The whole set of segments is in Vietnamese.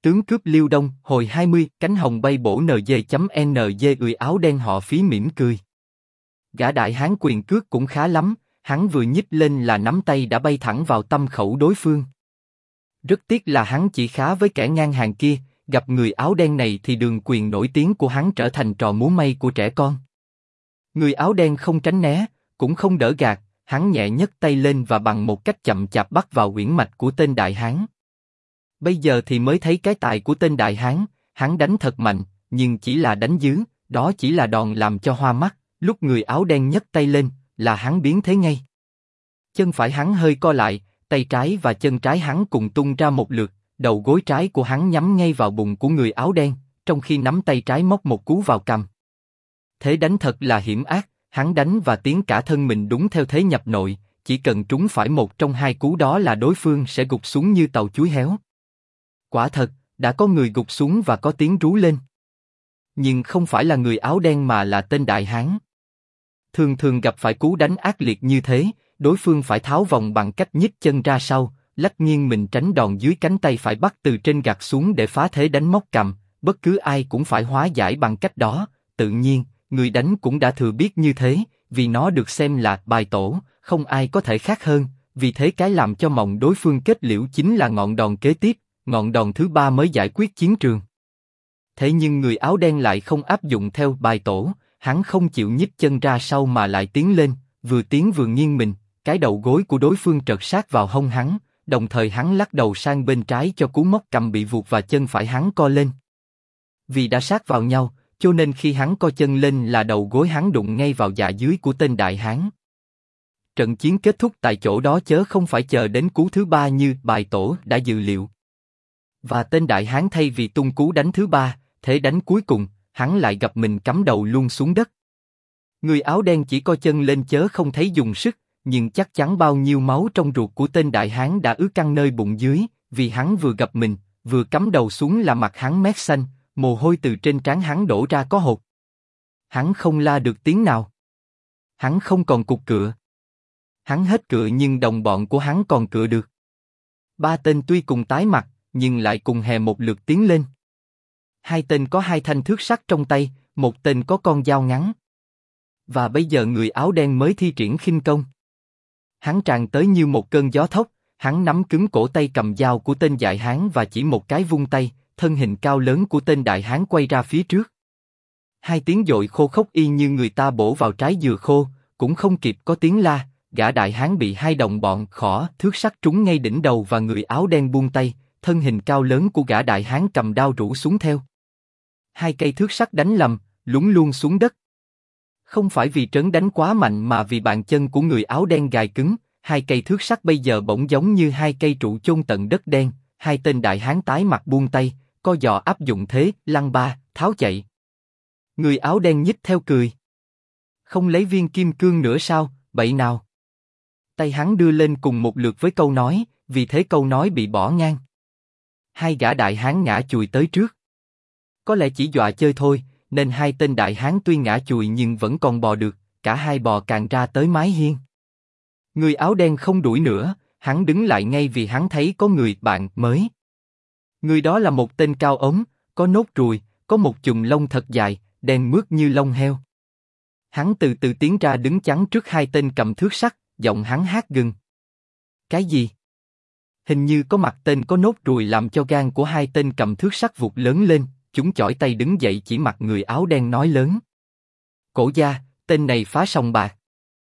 Tướng cướp Liêu Đông, hồi 20, cánh hồng bay bổ NG.NG người áo đen họ Phí mỉm cười. Gã đại hán quyền cước cũng khá lắm, hắn vừa nhích lên là nắm tay đã bay thẳng vào tâm khẩu đối phương. Rất tiếc là hắn chỉ khá với kẻ ngang hàng kia, gặp người áo đen này thì đường quyền nổi tiếng của hắn trở thành trò múa may của trẻ con. Người áo đen không tránh né, cũng không đỡ gạt, hắn nhẹ nhấc tay lên và bằng một cách chậm chạp bắt vào uyển mạch của tên đại hán. Bây giờ thì mới thấy cái tài của tên đại hán, hắn đánh thật mạnh, nhưng chỉ là đánh dứ, đó chỉ là đòn làm cho hoa mắt, lúc người áo đen nhấc tay lên, là hắn biến thế ngay. Chân phải hắn hơi co lại, tay trái và chân trái hắn cùng tung ra một lượt, đầu gối trái của hắn nhắm ngay vào bụng của người áo đen, trong khi nắm tay trái móc một cú vào cằm. Thế đánh thật là hiểm ác, hắn đánh và tiến cả thân mình đúng theo thế nhập nội, chỉ cần trúng phải một trong hai cú đó là đối phương sẽ gục xuống như tàu chuối héo. Quả thật, đã có người gục xuống và có tiếng rú lên. Nhưng không phải là người áo đen mà là tên đại hán. Thường thường gặp phải cú đánh ác liệt như thế, đối phương phải tháo vòng bằng cách nhích chân ra sau, lách nghiêng mình tránh đòn dưới cánh tay phải bắt từ trên gạt xuống để phá thế đánh móc cằm, bất cứ ai cũng phải hóa giải bằng cách đó, tự nhiên, người đánh cũng đã thừa biết như thế, vì nó được xem là bài tổ, không ai có thể khác hơn, vì thế cái làm cho mộng đối phương kết liễu chính là ngọn đòn kế tiếp, ngọn đòn thứ ba mới giải quyết chiến trường. Thế nhưng người áo đen lại không áp dụng theo bài tổ, hắn không chịu nhích chân ra sau mà lại tiến lên, vừa tiến vừa nghiêng mình, cái đầu gối của đối phương trật sát vào hông hắn, đồng thời hắn lắc đầu sang bên trái cho cú móc cầm bị vụt và chân phải hắn co lên. Vì đã sát vào nhau, cho nên khi hắn co chân lên là đầu gối hắn đụng ngay vào dạ dưới của tên đại hán. Trận chiến kết thúc tại chỗ đó chớ không phải chờ đến cú thứ ba như bài tổ đã dự liệu. Và tên đại hán thay vì tung cú đánh thứ ba, thế đánh cuối cùng, hắn lại gặp mình cắm đầu luôn xuống đất. Người áo đen chỉ co chân lên chớ không thấy dùng sức, nhưng chắc chắn bao nhiêu máu trong ruột của tên đại hán đã ứ căng nơi bụng dưới, vì hắn vừa gặp mình, vừa cắm đầu xuống là mặt hắn mét xanh, mồ hôi từ trên trán hắn đổ ra có hột. Hắn không la được tiếng nào. Hắn không còn cục cựa. Hắn hết cựa nhưng đồng bọn của hắn còn cựa được. Ba tên tuy cùng tái mặt, nhưng lại cùng hè một lượt tiến lên. Hai tên có hai thanh thước sắt trong tay, một tên có con dao ngắn. Và bây giờ người áo đen mới thi triển khinh công. Hắn tràn tới như một cơn gió thốc, hắn nắm cứng cổ tay cầm dao của tên đại hán và chỉ một cái vung tay, thân hình cao lớn của tên đại hán quay ra phía trước. Hai tiếng dội khô khốc y như người ta bổ vào trái dừa khô, cũng không kịp có tiếng la, gã đại hán bị hai đồng bọn khỏ thước sắt trúng ngay đỉnh đầu và người áo đen buông tay, thân hình cao lớn của gã đại hán cầm đao rũ xuống theo. Hai cây thước sắt đánh lầm, lún luôn xuống đất. Không phải vì trấn đánh quá mạnh mà vì bàn chân của người áo đen gài cứng, hai cây thước sắt bây giờ bỗng giống như hai cây trụ chôn tận đất đen, hai tên đại hán tái mặt buông tay, co giò áp dụng thế, lăn ba, tháo chạy. Người áo đen nhích theo cười. Không lấy viên kim cương nữa sao, bậy nào? Tay hắn đưa lên cùng một lượt với câu nói, vì thế câu nói bị bỏ ngang. Hai gã đại hán ngã chùi tới trước. Có lẽ chỉ dọa chơi thôi, nên hai tên đại hán tuy ngã chùi nhưng vẫn còn bò được, cả hai bò càng ra tới mái hiên. Người áo đen không đuổi nữa, hắn đứng lại ngay vì hắn thấy có người bạn mới. Người đó là một tên cao ốm, có nốt ruồi, có một chùm lông thật dài, đen mướt như lông heo. Hắn từ từ tiến ra đứng chắn trước hai tên cầm thước sắt, giọng hắn hát gừng. Cái gì? Hình như có mặt tên có nốt ruồi làm cho gan của hai tên cầm thước sắt vụt lớn lên, chúng chỏi tay đứng dậy chỉ mặt người áo đen nói lớn. Cổ gia, tên này phá sòng bạc.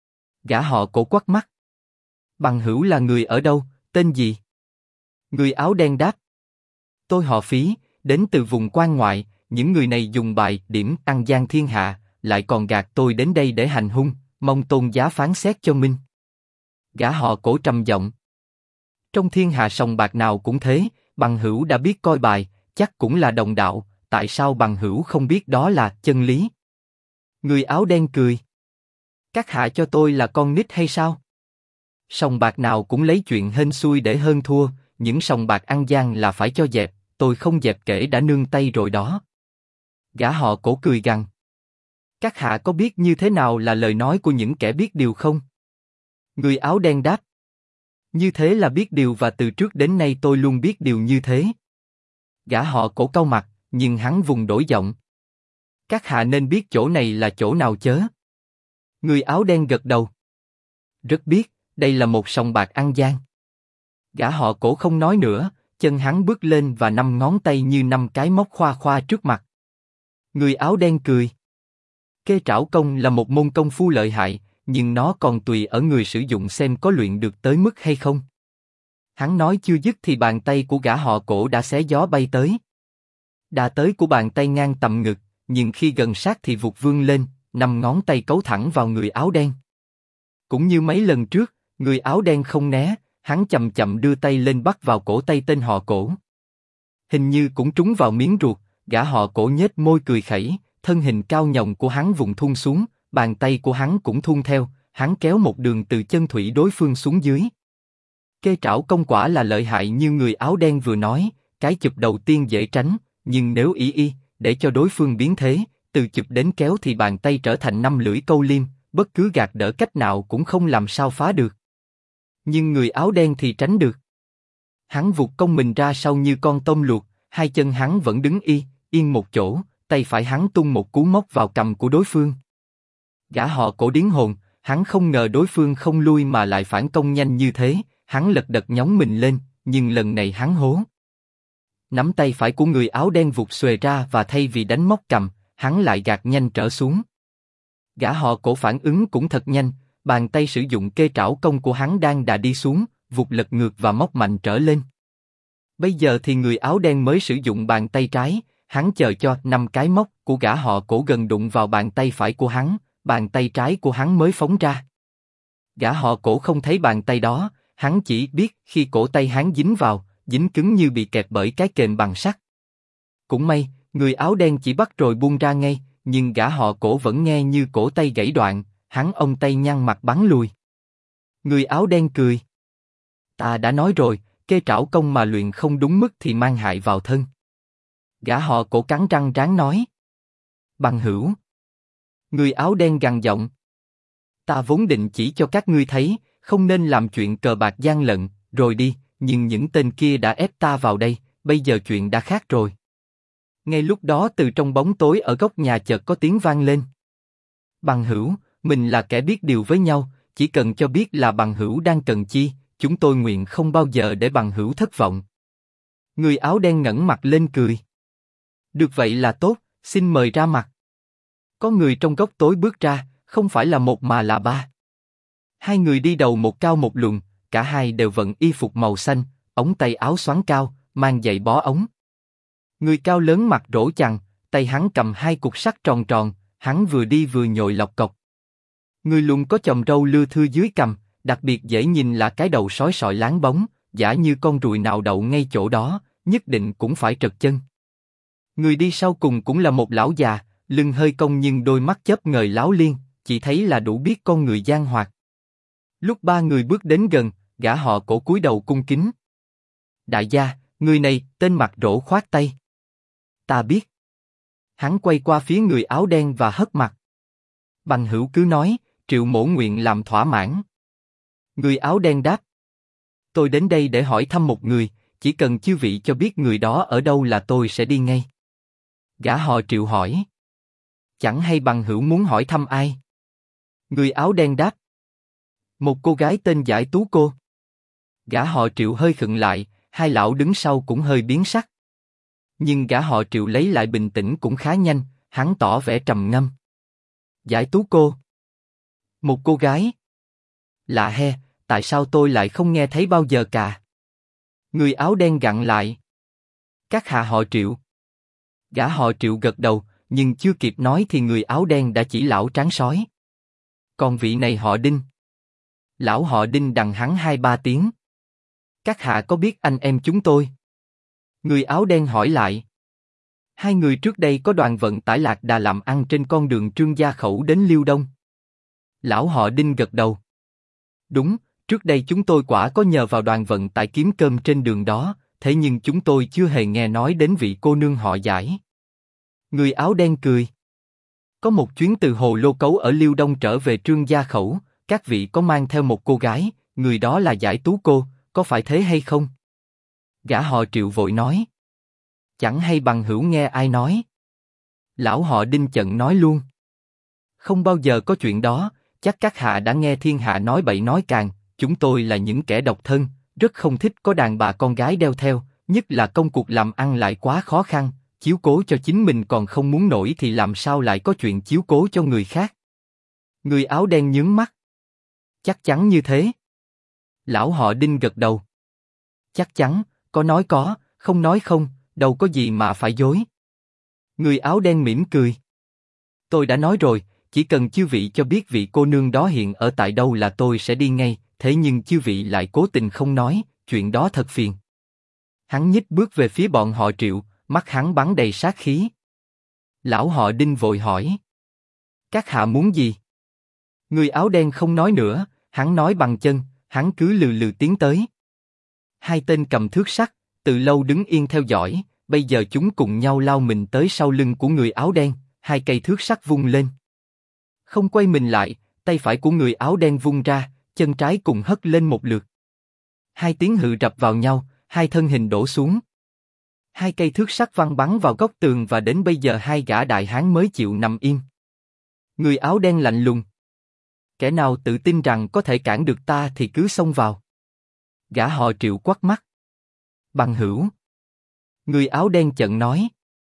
Gã họ Cổ quắt mắt. Bằng hữu là người ở đâu, tên gì? Người áo đen đáp. Tôi họ Phí, đến từ vùng quan ngoại, những người này dùng bài điểm ăn gian thiên hạ, lại còn gạt tôi đến đây để hành hung, mong tôn giá phán xét cho minh. Gã họ Cổ trầm giọng. Trong thiên hạ sòng bạc nào cũng thế, bằng hữu đã biết coi bài, chắc cũng là đồng đạo, tại sao bằng hữu không biết đó là chân lý? Người áo đen cười. Các hạ cho tôi là con nít hay sao? Sòng bạc nào cũng lấy chuyện hên xui để hơn thua, những sòng bạc ăn gian là phải cho dẹp, tôi không dẹp kể đã nương tay rồi đó. Gã họ Cổ cười gằn. Các hạ có biết như thế nào là lời nói của những kẻ biết điều không? Người áo đen đáp. Như thế là biết điều và từ trước đến nay tôi luôn biết điều như thế. Gã họ Cổ cau mặt, nhưng hắn vùng đổi giọng. Các hạ nên biết chỗ này là chỗ nào chớ? Người áo đen gật đầu. Rất biết, đây là một sòng bạc ăn gian. Gã họ Cổ không nói nữa, chân hắn bước lên và 5 ngón tay như 5 cái móc khoa khoa trước mặt. Người áo đen cười. Kê trảo công là một môn công phu lợi hại, nhưng nó còn tùy ở người sử dụng xem có luyện được tới mức hay không. Hắn nói chưa dứt thì bàn tay của gã họ Cổ đã xé gió bay tới. Đà tới của bàn tay ngang tầm ngực, nhưng khi gần sát thì vụt vươn lên, 5 ngón tay cấu thẳng vào người áo đen. Cũng như mấy lần trước, người áo đen không né, hắn chậm chậm đưa tay lên bắt vào cổ tay tên họ Cổ. Hình như cũng trúng vào miếng ruột, gã họ Cổ nhếch môi cười khẩy, thân hình cao nhồng của hắn vùng thun xuống, bàn tay của hắn cũng thun theo, hắn kéo một đường từ chân thủy đối phương xuống dưới. Kê trảo công quả là lợi hại như người áo đen vừa nói, cái chụp đầu tiên dễ tránh, nhưng nếu để cho đối phương biến thế, từ chụp đến kéo thì bàn tay trở thành 5 lưỡi câu liêm, bất cứ gạt đỡ cách nào cũng không làm sao phá được. Nhưng người áo đen thì tránh được. Hắn vụt công mình ra sau như con tôm luộc, hai chân hắn vẫn đứng yên một chỗ, tay phải hắn tung một cú móc vào cằm của đối phương. Gã họ Cổ điếng hồn, hắn không ngờ đối phương không lui mà lại phản công nhanh như thế, hắn lật đật nhóng mình lên, nhưng lần này hắn hố. Nắm tay phải của người áo đen vụt xuề ra và thay vì đánh móc cằm, hắn lại gạt nhanh trở xuống. Gã họ Cổ phản ứng cũng thật nhanh, bàn tay sử dụng kê trảo công của hắn đang đà đi xuống, vụt lật ngược và móc mạnh trở lên. Bây giờ thì người áo đen mới sử dụng bàn tay trái, hắn chờ cho 5 cái móc của gã họ Cổ gần đụng vào bàn tay phải của hắn, bàn tay trái của hắn mới phóng ra. Gã họ Cổ không thấy bàn tay đó, hắn chỉ biết khi cổ tay hắn dính cứng như bị kẹp bởi cái kềm bằng sắt. Cũng may, người áo đen chỉ bắt rồi buông ra ngay, nhưng gã họ Cổ vẫn nghe như cổ tay gãy đoạn, hắn ông tay nhăn mặt bắn lùi. Người áo đen cười. Ta đã nói rồi, kê trảo công mà luyện không đúng mức thì mang hại vào thân. Gã họ Cổ cắn răng ráng nói. Bằng hữu. Người áo đen gằn giọng. Ta vốn định chỉ cho các ngươi thấy, không nên làm chuyện cờ bạc gian lận, rồi đi, nhưng những tên kia đã ép ta vào đây, bây giờ chuyện đã khác rồi. Ngay lúc đó từ trong bóng tối ở góc nhà chợt có tiếng vang lên. Bằng hữu, mình là kẻ biết điều với nhau, chỉ cần cho biết là bằng hữu đang cần chi, chúng tôi nguyện không bao giờ để bằng hữu thất vọng. Người áo đen ngẩng mặt lên cười. Được vậy là tốt, xin mời ra mặt. Có người trong góc tối bước ra, không phải là một mà là ba. Hai người đi đầu một cao một lùn, cả hai đều vận y phục màu xanh, ống tay áo xoắn cao, mang giày bó ống. Người cao lớn mặt rỗ chằng, tay hắn cầm 2 cục sắt tròn tròn, hắn vừa đi vừa nhồi lọc cọc. Người lùn có chòm râu lưa thưa dưới cằm, đặc biệt dễ nhìn là cái đầu sói sọi láng bóng, giả như con ruồi nào đậu ngay chỗ đó, nhất định cũng phải trật chân. Người đi sau cùng cũng là một lão già, lưng hơi cong nhưng đôi mắt chớp ngời láo liên, chỉ thấy là đủ biết con người giang hoạt. Lúc ba người bước đến gần, gã họ Cổ cúi đầu cung kính. Đại gia, người này, tên mặt rỗ khoát tay. Ta biết. Hắn quay qua phía người áo đen và hất mặt. Bằng hữu cứ nói, Triệu mỗ nguyện làm thỏa mãn. Người áo đen đáp. Tôi đến đây để hỏi thăm một người, chỉ cần chư vị cho biết người đó ở đâu là tôi sẽ đi ngay. Gã họ Triệu hỏi. Chẳng hay bằng hữu muốn hỏi thăm ai? Người áo đen đáp. Một cô gái tên Giải Tú cô. Gã họ Triệu hơi khựng lại, hai lão đứng sau cũng hơi biến sắc. Nhưng gã họ Triệu lấy lại bình tĩnh cũng khá nhanh, hắn tỏ vẻ trầm ngâm. Giải Tú cô. Một cô gái. Lạ he, tại sao tôi lại không nghe thấy bao giờ cả? Người áo đen gặn lại. Các hạ họ Triệu. Gã họ Triệu gật đầu, nhưng chưa kịp nói thì người áo đen đã chỉ lão tráng sói. Còn vị này họ Đinh. Lão họ Đinh đằng hắn 2-3 tiếng. Các hạ có biết anh em chúng tôi? Người áo đen hỏi lại. Hai người trước đây có đoàn vận tải lạc đà làm ăn trên con đường Trương Gia Khẩu đến Liêu Đông. Lão họ Đinh gật đầu. Đúng, trước đây chúng tôi quả có nhờ vào đoàn vận tải kiếm cơm trên đường đó, thế nhưng chúng tôi chưa hề nghe nói đến vị cô nương họ Giải. Người áo đen cười. Có một chuyến từ Hồ Lô Cấu ở Liêu Đông trở về Trương Gia Khẩu, các vị có mang theo một cô gái, người đó là Giải Tú cô, có phải thế hay không? Gã họ Triệu vội nói. Chẳng hay bằng hữu nghe ai nói. Lão họ Đinh chận nói luôn. Không bao giờ có chuyện đó, chắc các hạ đã nghe thiên hạ nói bậy nói càng, chúng tôi là những kẻ độc thân, rất không thích có đàn bà con gái đeo theo, nhất là công cuộc làm ăn lại quá khó khăn, chiếu cố cho chính mình còn không muốn nổi thì làm sao lại có chuyện chiếu cố cho người khác. Người áo đen nhướng mắt. Chắc chắn như thế. Lão họ Đinh gật đầu. Chắc chắn, có nói có, không nói không, đâu có gì mà phải dối. Người áo đen mỉm cười. Tôi đã nói rồi, chỉ cần chư vị cho biết vị cô nương đó hiện ở tại đâu là tôi sẽ đi ngay, thế nhưng chư vị lại cố tình không nói, chuyện đó thật phiền. Hắn nhích bước về phía bọn họ Triệu, mắt hắn bắn đầy sát khí. Lão họ Đinh vội hỏi. Các hạ muốn gì? Người áo đen không nói nữa, hắn nói bằng chân, hắn cứ lừ lừ tiến tới. Hai tên cầm thước sắt, từ lâu đứng yên theo dõi, bây giờ chúng cùng nhau lao mình tới sau lưng của người áo đen, hai cây thước sắt vung lên. Không quay mình lại, tay phải của người áo đen vung ra, chân trái cùng hất lên một lượt. Hai tiếng hự rập vào nhau, hai thân hình đổ xuống. Hai cây thước sắt văng bắn vào góc tường và đến bây giờ hai gã đại hán mới chịu nằm im. Người áo đen lạnh lùng. Kẻ nào tự tin rằng có thể cản được ta thì cứ xông vào. Gã họ Triệu quắt mắt. Bằng hữu. Người áo đen chận nói.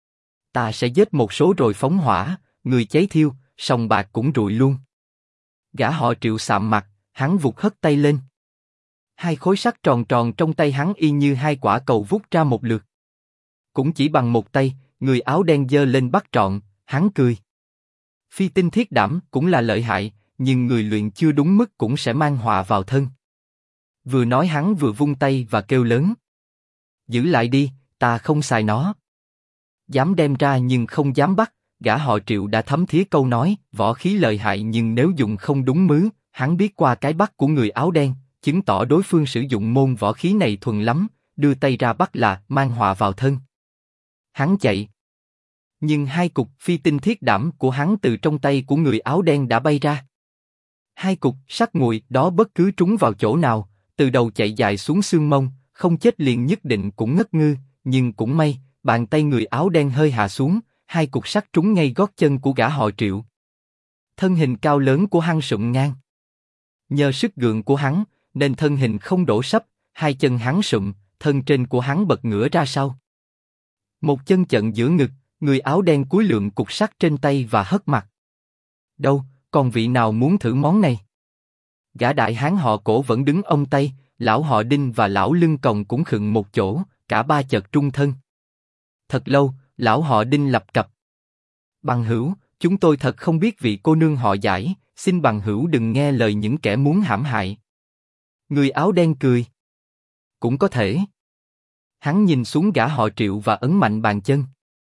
Ta sẽ giết một số rồi phóng hỏa, người cháy thiêu, sòng bạc cũng rụi luôn. Gã họ Triệu sạm mặt, hắn vụt hất tay lên. Hai khối sắt tròn tròn trong tay hắn y như hai quả cầu vút ra một lượt. Cũng chỉ bằng một tay, người áo đen giơ lên bắt trọn, hắn cười. Phi tinh thiết đảm cũng là lợi hại, nhưng người luyện chưa đúng mức cũng sẽ mang họa vào thân. Vừa nói hắn vừa vung tay và kêu lớn. Giữ lại đi, ta không xài nó. Dám đem ra nhưng không dám bắt, gã họ Triệu đã thấm thía câu nói, võ khí lợi hại nhưng nếu dùng không đúng mứ, hắn biết qua cái bắt của người áo đen, chứng tỏ đối phương sử dụng môn võ khí này thuần lắm, đưa tay ra bắt là mang họa vào thân. Hắn chạy. Nhưng hai cục phi tinh thiết đảm của hắn từ trong tay của người áo đen đã bay ra. Hai cục sắt nguội đó bất cứ trúng vào chỗ nào, từ đầu chạy dài xuống xương mông, không chết liền nhất định cũng ngất ngư, nhưng cũng may, bàn tay người áo đen hơi hạ xuống, hai cục sắt trúng ngay gót chân của gã họ Triệu. Thân hình cao lớn của hắn sụm ngang. Nhờ sức gượng của hắn, nên thân hình không đổ sấp, hai chân hắn sụm, thân trên của hắn bật ngửa ra sau. Một chân chận giữa ngực, người áo đen cúi lượm cục sắt trên tay và hất mặt. Đâu, còn vị nào muốn thử món này? Gã đại hán họ Cổ vẫn đứng ông tay, lão họ Đinh và lão lưng còng cũng khựng một chỗ, cả ba chợt trung thân. Thật lâu, lão họ Đinh lập cập. Bằng hữu, chúng tôi thật không biết vị cô nương họ Giải, xin bằng hữu đừng nghe lời những kẻ muốn hãm hại. Người áo đen cười. Cũng có thể. Hắn nhìn xuống gã họ Triệu và ấn mạnh bàn chân.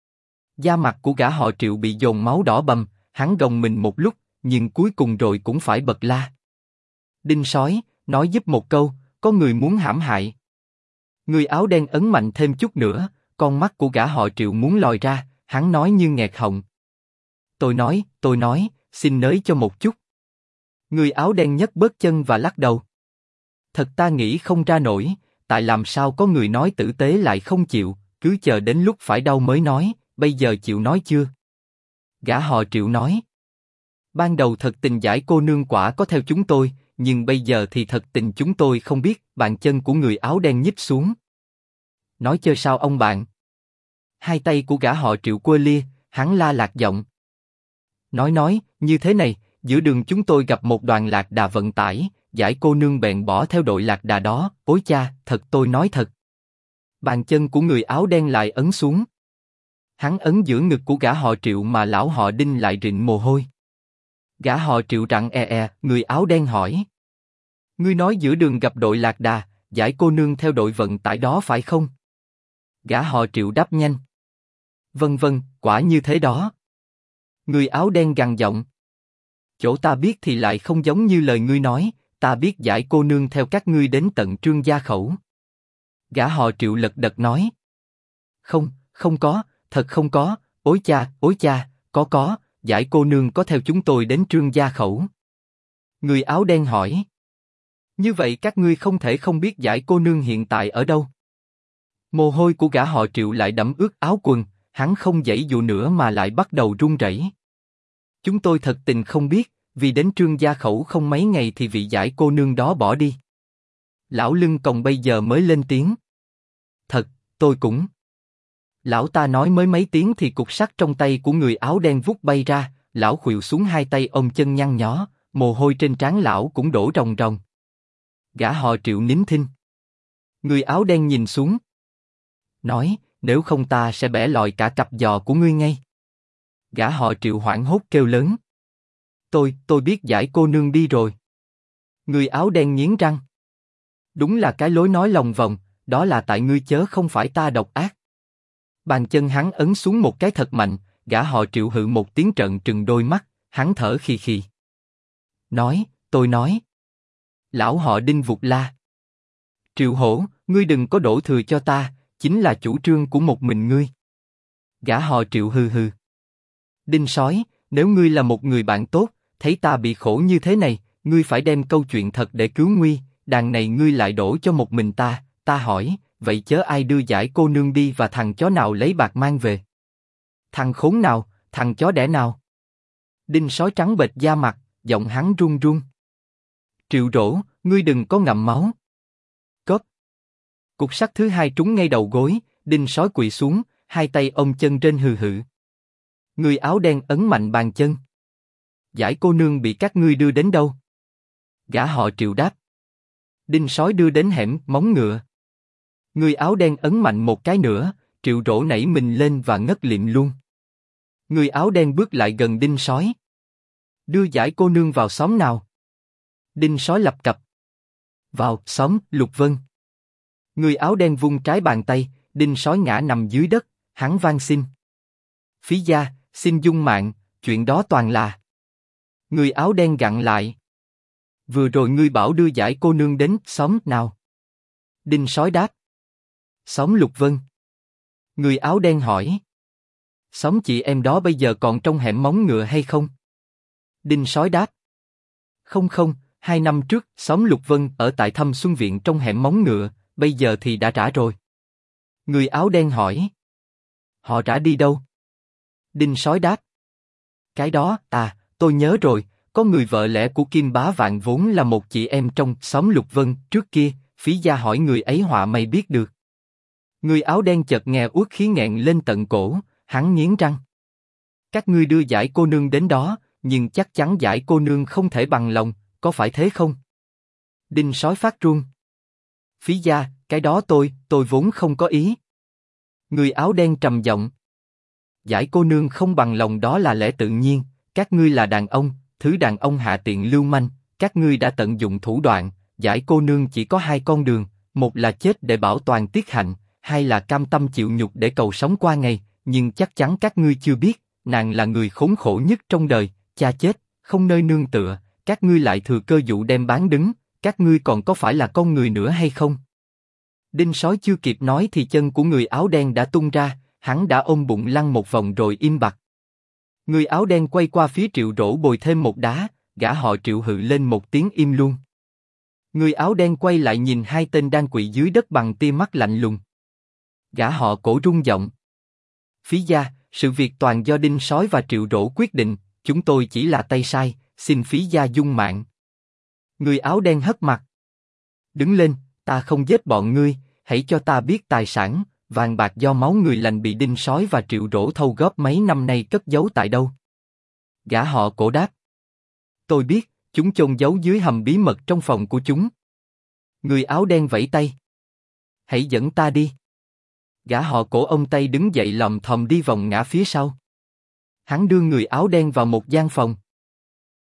Da mặt của gã họ Triệu bị dồn máu đỏ bầm, hắn gồng mình một lúc, nhưng cuối cùng rồi cũng phải bật la. Đinh sói, nói giúp một câu, có người muốn hãm hại. Người áo đen ấn mạnh thêm chút nữa, con mắt của gã họ Triệu muốn lòi ra, hắn nói như nghẹt họng. Tôi nói, xin nới cho một chút. Người áo đen nhấc bớt chân và lắc đầu. Thật ta nghĩ không ra nổi, tại làm sao có người nói tử tế lại không chịu, cứ chờ đến lúc phải đau mới nói, bây giờ chịu nói chưa? Gã họ Triệu nói. Ban đầu thật tình Giải cô nương quả có theo chúng tôi, nhưng bây giờ thì thật tình chúng tôi không biết. Bàn chân của người áo đen nhích xuống. Nói chơi sao ông bạn? Hai tay của gã họ Triệu quơ lia, hắn la lạc giọng. Nói, như thế này, giữa đường chúng tôi gặp một đoàn lạc đà vận tải, Giải cô nương bèn bỏ theo đội lạc đà đó, ối cha, thật tôi nói thật. Bàn chân của người áo đen lại ấn xuống. Hắn ấn giữa ngực của gã họ Triệu mà lão họ Đinh lại rịn mồ hôi. Gã họ Triệu rặn người áo đen hỏi. Ngươi nói giữa đường gặp đội lạc đà, Giải cô nương theo đội vận tải đó phải không? Gã họ Triệu đáp nhanh. Vâng, quả như thế đó. Người áo đen gằn giọng. Chỗ ta biết thì lại không giống như lời ngươi nói, ta biết Giải cô nương theo các ngươi đến tận Trương Gia khẩu. Gã họ Triệu lật đật nói. Không có, thật không có, ối cha, có, Giải cô nương có theo chúng tôi đến Trương Gia khẩu. Người áo đen hỏi. Như vậy các ngươi không thể không biết Giải cô nương hiện tại ở đâu. Mồ hôi của gã họ Triệu lại đẫm ướt áo quần, hắn không giãy dụ nữa mà lại bắt đầu run rẩy. Chúng tôi thật tình không biết, vì đến Trương gia khẩu không mấy ngày thì vị giải cô nương đó bỏ đi. Lão lưng còng bây giờ mới lên tiếng. Thật, tôi cũng. Lão ta nói mới mấy tiếng thì cục sắt trong tay của người áo đen vút bay ra, lão khuỵu xuống hai tay ôm chân nhăn nhó, mồ hôi trên trán lão cũng đổ ròng ròng. Gã họ Triệu nín thinh. Người áo đen nhìn xuống. Nói, nếu không ta sẽ bẻ lòi cả cặp giò của ngươi ngay. Gã họ Triệu hoảng hốt kêu lớn. Tôi biết giải cô nương đi rồi. Người áo đen nghiến răng. Đúng là cái lối nói lòng vòng, đó là tại ngươi chớ không phải ta độc ác. Bàn chân hắn ấn xuống một cái thật mạnh, gã họ Triệu hự một tiếng trận trừng đôi mắt, hắn thở khì khì. Tôi nói. Lão họ Đinh vụt la. Triệu Hổ, ngươi đừng có đổ thừa cho ta, chính là chủ trương của một mình ngươi. Gã họ Triệu hừ hừ. Đinh Sói, nếu ngươi là một người bạn tốt, thấy ta bị khổ như thế này, ngươi phải đem câu chuyện thật để cứu nguy, đàn này ngươi lại đổ cho một mình ta hỏi, vậy chớ ai đưa giải cô nương đi và thằng chó nào lấy bạc mang về? Thằng khốn nào, thằng chó đẻ nào? Đinh Sói trắng bệch da mặt, giọng hắn run run. Triệu Rỗ, ngươi đừng có ngậm máu. Cốp. Cục sắt thứ hai trúng ngay đầu gối, Đinh Sói quỵ xuống, hai tay ôm chân trên hừ hự. Người áo đen ấn mạnh bàn chân. Giải cô nương bị các ngươi đưa đến đâu? Gã họ Triệu đáp. Đinh Sói đưa đến hẻm móng ngựa. Người áo đen ấn mạnh một cái nữa, Triệu Rỗ nảy mình lên và ngất lịm luôn. Người áo đen bước lại gần Đinh Sói. Đưa giải cô nương vào xóm nào? Đinh Sói lập cập. Vào xóm Lục Vân. Người áo đen vung trái bàn tay, Đinh Sói ngã nằm dưới đất, hắn van xin. Phí gia, xin dung mạng, chuyện đó toàn là. Người áo đen gặn lại. Vừa rồi ngươi bảo đưa giải cô nương đến xóm nào? Đinh Sói đáp. Xóm Lục Vân. Người áo đen hỏi. Xóm chị em đó bây giờ còn trong hẻm móng ngựa hay không? Đinh Sói đáp. Không, 2 năm trước, xóm Lục Vân ở tại Thâm Xuân Viện trong hẻm móng ngựa, bây giờ thì đã rã rồi. Người áo đen hỏi. Họ rã đi đâu? Đinh Sói đáp. Cái đó, tôi nhớ rồi, có người vợ lẽ của Kim Bá Vạn vốn là một chị em trong xóm Lục Vân trước kia, Phí gia hỏi người ấy họa mày biết được. Người áo đen chợt nghe uất khí nghẹn lên tận cổ, hắn nghiến răng. Các ngươi đưa giải cô nương đến đó, nhưng chắc chắn giải cô nương không thể bằng lòng, có phải thế không? Đinh Sói phát run. Phí gia, cái đó tôi vốn không có ý. Người áo đen trầm giọng. Giải cô nương không bằng lòng đó là lẽ tự nhiên, các ngươi là đàn ông, thứ đàn ông hạ tiện lưu manh, các ngươi đã tận dụng thủ đoạn, giải cô nương chỉ có hai con đường, một là chết để bảo toàn tiết hạnh, hai là cam tâm chịu nhục để cầu sống qua ngày, nhưng chắc chắn các ngươi chưa biết, nàng là người khốn khổ nhất trong đời, cha chết, không nơi nương tựa, các ngươi lại thừa cơ dụ đem bán đứng, các ngươi còn có phải là con người nữa hay không? Đinh Sói chưa kịp nói thì chân của người áo đen đã tung ra, hắn đã ôm bụng lăn một vòng rồi im bặt. Người áo đen quay qua phía Triệu Rỗ bồi thêm một đá, gã họ Triệu hự lên một tiếng im luôn. Người áo đen quay lại nhìn hai tên đang quỵ dưới đất bằng tia mắt lạnh lùng. Gã họ Cổ rung giọng. Phí gia, sự việc toàn do Đinh Sói và Triệu Rỗ quyết định, chúng tôi chỉ là tay sai, xin Phí gia dung mạng. Người áo đen hất mặt. Đứng lên, ta không giết bọn ngươi, hãy cho ta biết tài sản, vàng bạc do máu người lành bị Đinh Sói và Triệu Rỗ thâu góp mấy năm nay cất giấu tại đâu? Gã họ Cổ đáp. Tôi biết, chúng chôn giấu dưới hầm bí mật trong phòng của chúng. Người áo đen vẫy tay. Hãy dẫn ta đi. Gã họ Cổ ông tay đứng dậy lòm thòm đi vòng ngã phía sau. Hắn đưa người áo đen vào một gian phòng.